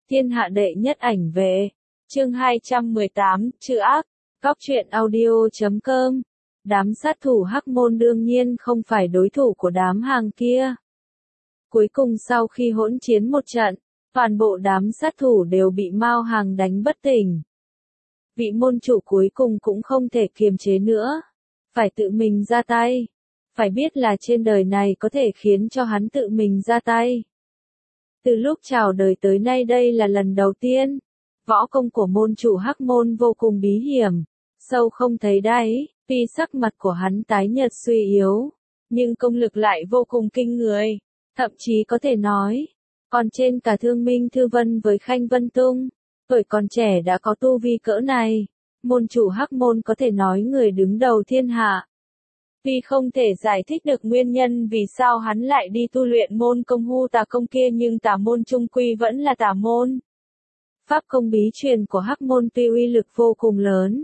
Thiên hạ đệ nhất ảnh vệ. Chương 218, chữ ác. Góc truyện audio.com. Đám sát thủ Hắc Môn đương nhiên không phải đối thủ của đám hàng kia. Cuối cùng sau khi hỗn chiến một trận, toàn bộ đám sát thủ đều bị Mao Hàng đánh bất tỉnh. Vị môn chủ cuối cùng cũng không thể kiềm chế nữa, phải tự mình ra tay. Phải biết là trên đời này có thể khiến cho hắn tự mình ra tay. Từ lúc chào đời tới nay đây là lần đầu tiên. Võ công của môn chủ Hắc Môn vô cùng bí hiểm, sâu không thấy đáy, tuy sắc mặt của hắn tái nhợt suy yếu, nhưng công lực lại vô cùng kinh người, thậm chí có thể nói, còn trên cả Thương Minh Thư Vân với Khanh Vân Tung, tuổi còn trẻ đã có tu vi cỡ này, môn chủ Hắc Môn có thể nói người đứng đầu thiên hạ. Tuy không thể giải thích được nguyên nhân vì sao hắn lại đi tu luyện môn công Hu Tà Công kia nhưng tà môn trung quy vẫn là tà môn. Pháp công bí truyền của Hắc Môn tuy uy lực vô cùng lớn,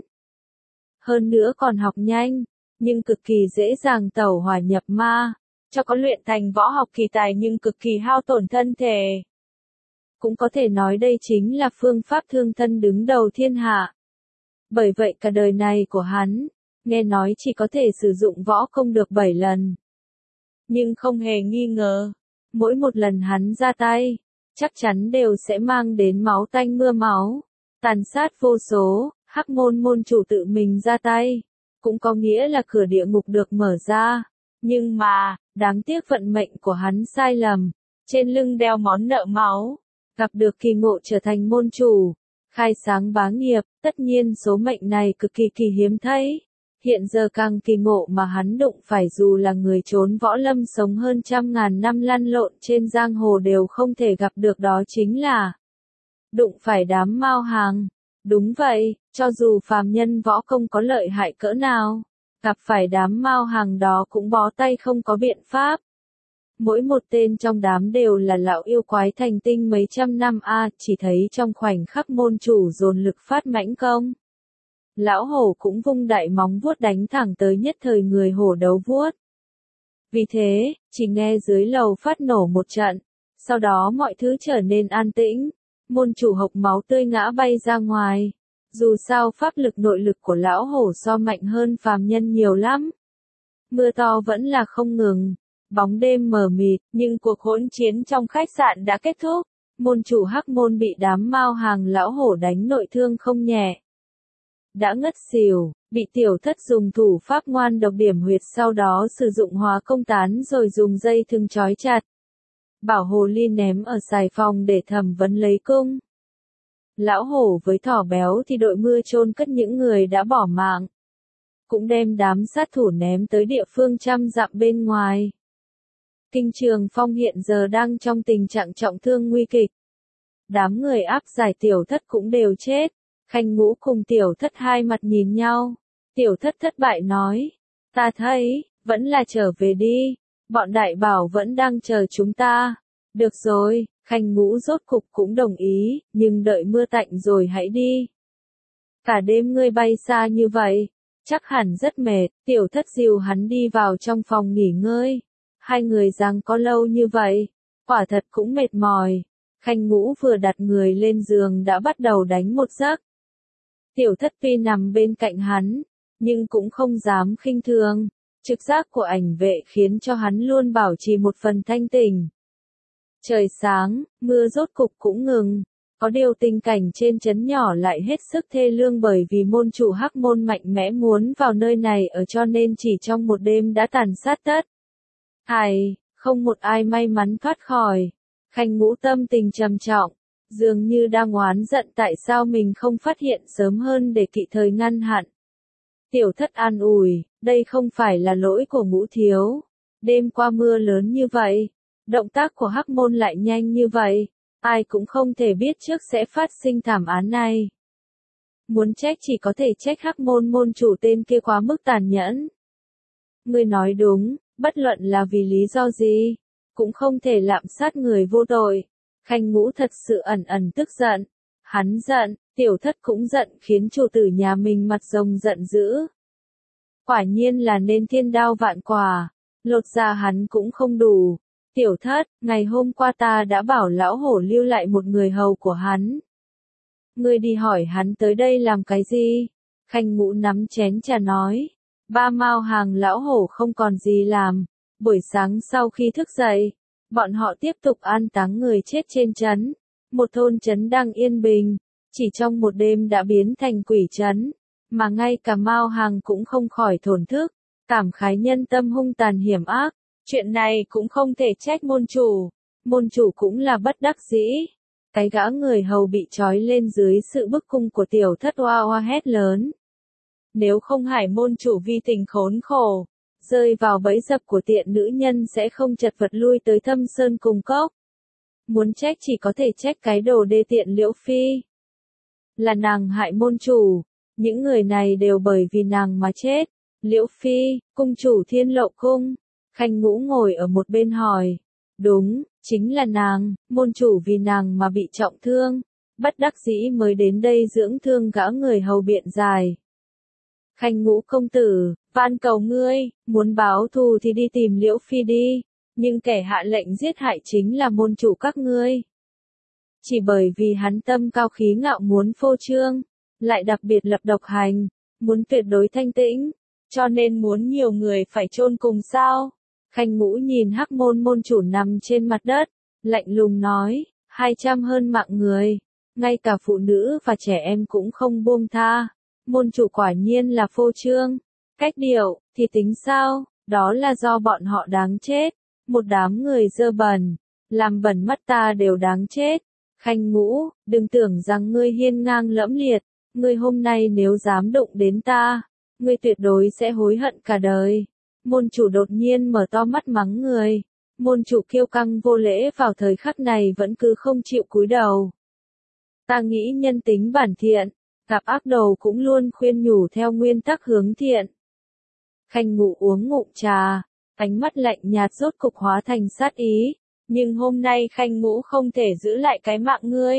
hơn nữa còn học nhanh, nhưng cực kỳ dễ dàng tẩu hỏa nhập ma, cho có luyện thành võ học kỳ tài nhưng cực kỳ hao tổn thân thể. Cũng có thể nói đây chính là phương pháp thương thân đứng đầu thiên hạ. Bởi vậy cả đời này của hắn, nghe nói chỉ có thể sử dụng võ công được 7 lần. Nhưng không hề nghi ngờ, mỗi một lần hắn ra tay, chắc chắn đều sẽ mang đến máu tanh mưa máu, tàn sát vô số. Hắc Môn môn chủ tự mình ra tay, cũng có nghĩa là cửa địa ngục được mở ra. Nhưng mà, đáng tiếc vận mệnh của hắn sai lầm, trên lưng đeo món nợ máu, gặp được kỳ ngộ trở thành môn chủ, khai sáng bá nghiệp, tất nhiên số mệnh này cực kỳ hiếm thấy. Hiện giờ càng kỳ ngộ mà hắn đụng phải dù là người trốn võ lâm sống hơn 100.000 năm lăn lộn trên giang hồ đều không thể gặp được, đó chính là đụng phải đám Mao Hàng. Đúng vậy, cho dù phàm nhân võ công có lợi hại cỡ nào, gặp phải đám Mao Hàng đó cũng bó tay không có biện pháp. Mỗi một tên trong đám đều là lão yêu quái thành tinh mấy trăm năm chỉ thấy trong khoảnh khắc môn chủ dồn lực phát mãnh công. Lão hổ cũng vung đại móng vuốt đánh thẳng tới nhất thời người hổ đấu vuốt. Vì thế, chỉ nghe dưới lầu phát nổ một trận, sau đó mọi thứ trở nên an tĩnh, môn chủ hộc máu tươi ngã bay ra ngoài. Dù sao pháp lực nội lực của lão hổ so mạnh hơn phàm nhân nhiều lắm. Mưa to vẫn là không ngừng, bóng đêm mờ mịt, nhưng cuộc hỗn chiến trong khách sạn đã kết thúc. Môn chủ Hắc Môn bị đám Mao Hàng lão hổ đánh nội thương không nhẹ. Đã ngất xỉu, bị tiểu thất dùng thủ pháp ngoan độc điểm huyệt, sau đó sử dụng hóa công tán rồi dùng dây thừng trói chặt. Bảo hồ ly ném ở xài phòng để thẩm vấn lấy cung. Lão hổ với thỏ béo thì đội mưa chôn cất những người đã bỏ mạng. Cũng đem đám sát thủ ném tới địa phương trăm dặm bên ngoài. Kinh Trường Phong hiện giờ đang trong tình trạng trọng thương nguy kịch. Đám người áp giải tiểu thất cũng đều chết. Khanh Ngũ cùng tiểu thất hai mặt nhìn nhau. Tiểu thất thất bại nói. Ta thấy, vẫn là trở về đi. Bọn đại bảo vẫn đang chờ chúng ta. Được rồi, Khanh Ngũ rốt cục cũng đồng ý, nhưng đợi mưa tạnh rồi hãy đi. Cả đêm ngươi bay xa như vậy, chắc hẳn rất mệt. Tiểu thất dìu hắn đi vào trong phòng nghỉ ngơi. Hai người giằng có lâu như vậy, quả thật cũng mệt mỏi. Khanh Ngũ vừa đặt người lên giường đã bắt đầu đánh một giấc. Tiểu thất tuy nằm bên cạnh hắn, nhưng cũng không dám khinh thường. Trực giác của ảnh vệ khiến cho hắn luôn bảo trì một phần thanh tỉnh. Trời sáng, mưa rốt cục cũng ngừng. Có điều tình cảnh trên trấn nhỏ lại hết sức thê lương bởi vì môn chủ Hắc Môn mạnh mẽ muốn vào nơi này ở, cho nên chỉ trong một đêm đã tàn sát tất. Không một ai may mắn thoát khỏi. Khanh Ngũ tâm tình trầm trọng, dường như đang oán giận tại sao mình không phát hiện sớm hơn để kịp thời ngăn hạn. Tiểu thất an ủi, đây không phải là lỗi của Ngũ thiếu. Đêm qua mưa lớn như vậy, động tác của Hắc Môn lại nhanh như vậy, ai cũng không thể biết trước sẽ phát sinh thảm án này. Muốn trách chỉ có thể trách Hắc Môn môn chủ tên kia quá mức tàn nhẫn. Ngươi nói đúng, bất luận là vì lý do gì, cũng không thể lạm sát người vô tội. Khanh Ngũ thật sự ẩn tức giận. Hắn giận, tiểu thất cũng giận khiến chủ tử nhà mình mặt rồng giận dữ. Quả nhiên là nên thiên đao vạn quả, lột ra hắn cũng không đủ. Tiểu thất, ngày hôm qua ta đã bảo lão hổ lưu lại một người hầu của hắn. Ngươi đi hỏi hắn tới đây làm cái gì? Khanh Ngũ nắm chén trà nói. Ba mao hàng lão hổ không còn gì làm. Buổi sáng sau khi thức dậy, bọn họ tiếp tục an táng người chết trên trấn. Một thôn trấn đang yên bình, chỉ trong một đêm đã biến thành quỷ trấn. Mà ngay cả Mao Hàng cũng không khỏi thổn thức, cảm khái nhân tâm hung tàn hiểm ác. Chuyện này cũng không thể trách môn chủ cũng là bất đắc dĩ. Cái gã người hầu bị trói lên dưới sự bức cung của tiểu thất oa oa hét lớn. Nếu không hải môn chủ vi tình khốn khổ, rơi vào bẫy dập của tiện nữ nhân sẽ không chật vật lui tới Thâm Sơn cùng cốc. Muốn trách chỉ có thể trách cái đồ đê tiện Liễu Phi. Là nàng hại môn chủ, những người này đều bởi vì nàng mà chết. Liễu Phi, cung chủ Thiên Lậu cung. Khanh Ngũ ngồi ở một bên hỏi. Đúng, chính là nàng, môn chủ vì nàng mà bị trọng thương. Bất đắc dĩ mới đến đây dưỡng thương gã người hầu biện giải. Khanh Ngũ công tử, van cầu ngươi, muốn báo thù thì đi tìm Liễu Phi đi. Nhưng kẻ hạ lệnh giết hại chính là môn chủ các ngươi. Chỉ bởi vì hắn tâm cao khí ngạo muốn phô trương, lại đặc biệt lập độc hành, muốn tuyệt đối thanh tĩnh, cho nên muốn nhiều người phải chôn cùng sao? Khanh Ngũ nhìn Hắc Môn môn chủ nằm trên mặt đất, lạnh lùng nói, 200 hơn mạng người, ngay cả phụ nữ và trẻ em cũng không buông tha. Môn chủ quả nhiên là phô trương, cách điệu, thì tính sao, đó là do bọn họ đáng chết. Một đám người dơ bẩn, làm bẩn mắt ta đều đáng chết. Khanh Ngũ, đừng tưởng rằng ngươi hiên ngang lẫm liệt, ngươi hôm nay nếu dám đụng đến ta, ngươi tuyệt đối sẽ hối hận cả đời. Môn chủ đột nhiên mở to mắt mắng người. Môn chủ kiêu căng vô lễ vào thời khắc này vẫn cứ không chịu cúi đầu. Ta nghĩ nhân tính bản thiện, gặp ác đồ cũng luôn khuyên nhủ theo nguyên tắc hướng thiện. Khanh Ngũ uống ngụm trà. Ánh mắt lạnh nhạt rốt cục hóa thành sát ý, nhưng hôm nay Khanh Ngũ không thể giữ lại cái mạng ngươi.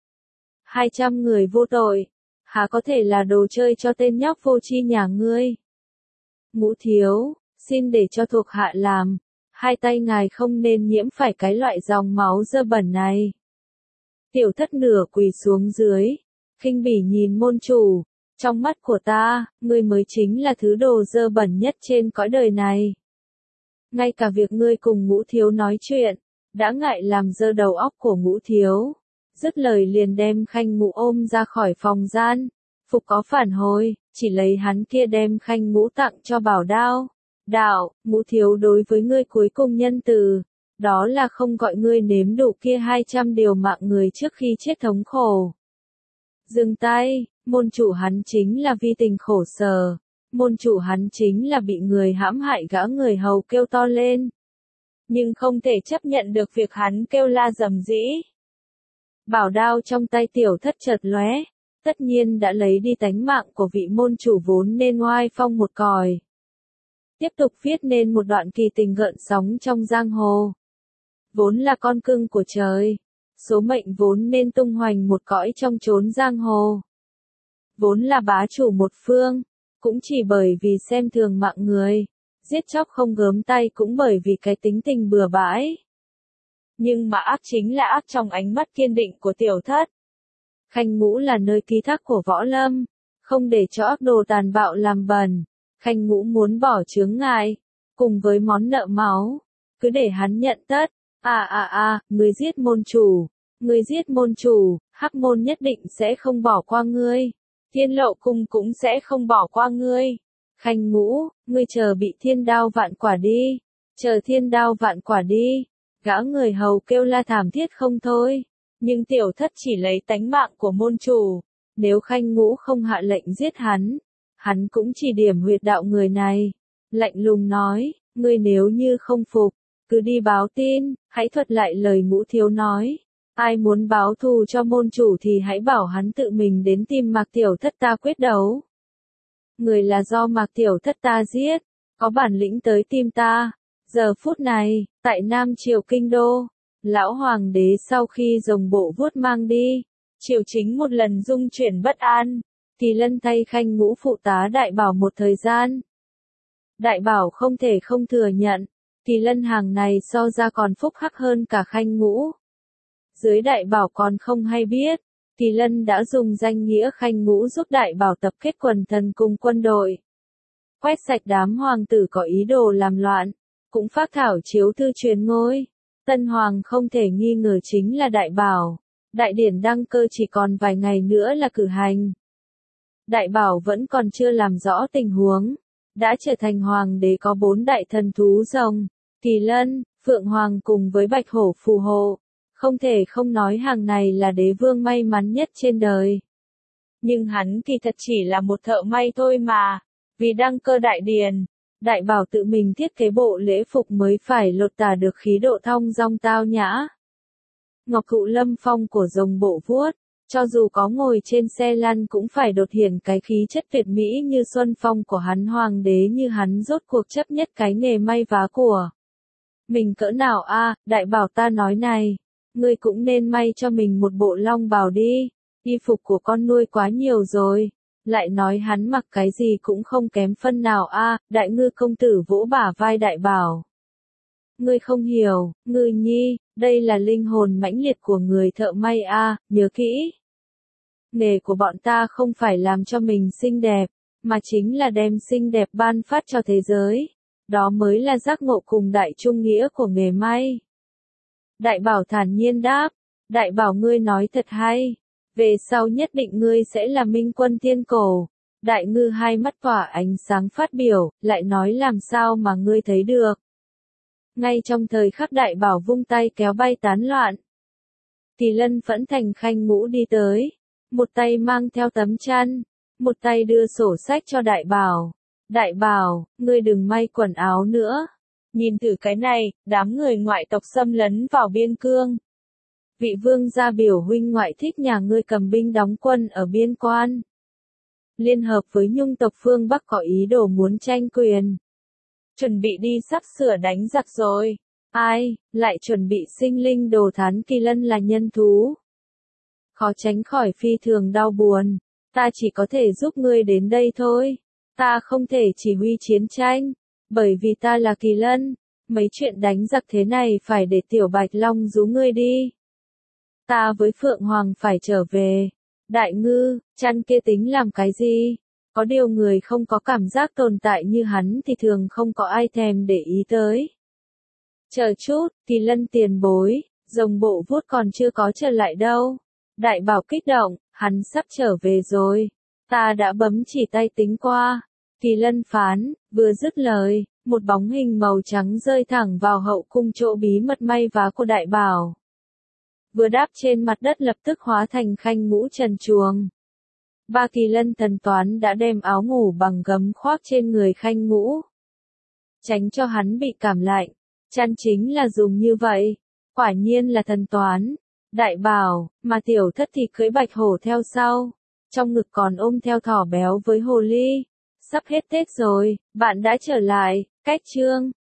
200 người vô tội, há có thể là đồ chơi cho tên nhóc vô tri nhà ngươi. Ngũ thiếu, xin để cho thuộc hạ làm, hai tay ngài không nên nhiễm phải cái loại dòng máu dơ bẩn này. Tiểu thất nửa quỳ xuống dưới, khinh bỉ nhìn môn chủ, trong mắt của ta, ngươi mới chính là thứ đồ dơ bẩn nhất trên cõi đời này. Ngay cả việc ngươi cùng Ngũ thiếu nói chuyện, đã ngại làm dơ đầu óc của Ngũ thiếu. Dứt lời liền đem Khanh Ngũ ôm ra khỏi phòng gian. Phục có phản hồi, chỉ lấy hắn kia đem Khanh Ngũ tặng cho Bảo Đao. Đạo, Ngũ thiếu đối với ngươi cuối cùng nhân từ, đó là không gọi ngươi nếm đủ kia 200 điều mạng người trước khi chết thống khổ. Dừng tay, môn chủ hắn chính là vi tình khổ sở. Môn chủ hắn chính là bị người hãm hại gã người hầu kêu to lên. Nhưng không thể chấp nhận được việc hắn kêu la rầm rĩ. Bảo đao trong tay tiểu thất chợt lóe, tất nhiên đã lấy đi tánh mạng của vị môn chủ vốn nên oai phong một còi. Tiếp tục viết nên một đoạn kỳ tình gợn sóng trong giang hồ. Vốn là con cưng của trời, số mệnh vốn nên tung hoành một cõi trong chốn giang hồ. Vốn là bá chủ một phương. Cũng chỉ bởi vì xem thường mạng người, giết chóc không gớm tay cũng bởi vì cái tính tình bừa bãi. Nhưng mà ác chính là ác trong ánh mắt kiên định của tiểu thất. Khanh Ngũ là nơi ký thác của võ lâm, không để cho ác đồ tàn bạo làm bẩn. Khanh Ngũ muốn bỏ chướng ngại, cùng với món nợ máu, cứ để hắn nhận tất. Người giết môn chủ, Hắc Môn nhất định sẽ không bỏ qua ngươi. Thiên Lậu cung cũng sẽ không bỏ qua ngươi. Khanh Ngũ, ngươi chờ bị thiên đao vạn quả đi. Chờ thiên đao vạn quả đi. Gã người hầu kêu la thảm thiết không thôi. Nhưng tiểu thất chỉ lấy tánh mạng của môn chủ. Nếu Khanh Ngũ không hạ lệnh giết hắn cũng chỉ điểm huyệt đạo người này. Lạnh lùng nói, ngươi nếu như không phục, cứ đi báo tin, hãy thuật lại lời Ngũ thiếu nói. Ai muốn báo thù cho môn chủ thì hãy bảo hắn tự mình đến tìm Mạc Tiểu Thất ta quyết đấu. Người là do Mạc Tiểu Thất ta giết, có bản lĩnh tới tìm ta. Giờ phút này, tại Nam Triều Kinh Đô, lão hoàng đế sau khi rồng bộ vuốt mang đi, triều chính một lần dung chuyển bất an, Kỳ Lân thay Khanh Ngũ phụ tá Đại Bảo một thời gian. Đại Bảo không thể không thừa nhận, Kỳ Lân hàng này so ra còn phúc hắc hơn cả Khanh Ngũ. Dưới Đại Bảo còn không hay biết, Kỳ Lân đã dùng danh nghĩa Khanh Ngũ giúp Đại Bảo tập kết quần thần cùng quân đội. Quét sạch đám hoàng tử có ý đồ làm loạn, cũng phác thảo chiếu thư truyền ngôi. Tân Hoàng không thể nghi ngờ chính là Đại Bảo. Đại điển đăng cơ chỉ còn vài ngày nữa là cử hành. Đại Bảo vẫn còn chưa làm rõ tình huống. Đã trở thành hoàng đế có 4 đại thần thú rồng, Kỳ Lân, Phượng Hoàng cùng với Bạch Hổ phù hộ. Không thể không nói hàng này là đế vương may mắn nhất trên đời. Nhưng hắn kỳ thật chỉ là một thợ may thôi mà. Vì đăng cơ đại điển, Đại Bảo tự mình thiết kế bộ lễ phục mới phải lột tả được khí độ thong dong tao nhã. Ngọc Thụ Lâm Phong của rồng bộ vuốt, cho dù có ngồi trên xe lăn cũng phải đột hiện cái khí chất Việt Mỹ như Xuân Phong của hắn. Hoàng đế như hắn rốt cuộc chấp nhất cái nghề may vá của mình cỡ nào a? Đại Bảo ta nói này, ngươi cũng nên may cho mình một bộ long bào đi, y phục của con nuôi quá nhiều rồi. Lại nói hắn mặc cái gì cũng không kém phân nào a. Đại Ngư công tử vỗ bả vai Đại Bảo. Ngươi không hiểu, Ngư nhi, đây là linh hồn mãnh liệt của người thợ may a, nhớ kỹ. Nghề của bọn ta không phải làm cho mình xinh đẹp, mà chính là đem xinh đẹp ban phát cho thế giới. Đó mới là giác ngộ cùng đại trung nghĩa của nghề may. Đại Bảo thản nhiên đáp, Đại Bảo ngươi nói thật hay. Về sau nhất định ngươi sẽ là minh quân thiên cổ. Đại Ngư hai mắt tỏa ánh sáng phát biểu, lại nói làm sao mà ngươi thấy được. Ngay trong thời khắc Đại Bảo vung tay kéo bay tán loạn. Kỳ Lân phẫn thành Khanh Ngũ đi tới. Một tay mang theo tấm chăn, một tay đưa sổ sách cho Đại Bảo. Đại Bảo, ngươi đừng may quần áo nữa. Nhìn thử cái này, đám người ngoại tộc xâm lấn vào biên cương. Vị vương gia biểu huynh ngoại thích nhà ngươi cầm binh đóng quân ở biên quan. Liên hợp với Nhung tộc phương Bắc có ý đồ muốn tranh quyền. Chuẩn bị đi sắp sửa đánh giặc rồi. Ai, lại chuẩn bị sinh linh đồ thán. Kỳ Lân là nhân thú. Khó tránh khỏi phi thường đau buồn. Ta chỉ có thể giúp ngươi đến đây thôi. Ta không thể chỉ huy chiến tranh. Bởi vì ta là Kỳ Lân. Mấy chuyện đánh giặc thế này phải để Tiểu Bạch Long rú ngươi đi. Ta với Phượng Hoàng phải trở về. Đại Ngư, chăn kia tính làm cái gì? Có điều người không có cảm giác tồn tại như hắn thì thường không có ai thèm để ý tới. Chờ chút, Kỳ Lân tiền bối, rồng bộ vuốt còn chưa có trở lại đâu. Đại Bảo kích động, hắn sắp trở về rồi. Ta đã bấm chỉ tay tính qua. Kỳ Lân phán, vừa dứt lời, một bóng hình màu trắng rơi thẳng vào hậu cung chỗ bí mật may vá của Đại Bảo. Vừa đáp trên mặt đất lập tức hóa thành Khanh Ngũ trần truồng. Ba Kỳ Lân thần toán đã đem áo ngủ bằng gấm khoác trên người Khanh Ngũ. Tránh cho hắn bị cảm lạnh. Chăn chính là dùng như vậy. Quả nhiên là thần toán. Đại Bảo, mà tiểu thất thì cưỡi bạch hổ theo sau. Trong ngực còn ôm theo thỏ béo với hồ ly. Sắp hết Tết rồi, bạn đã trở lại. Cách chương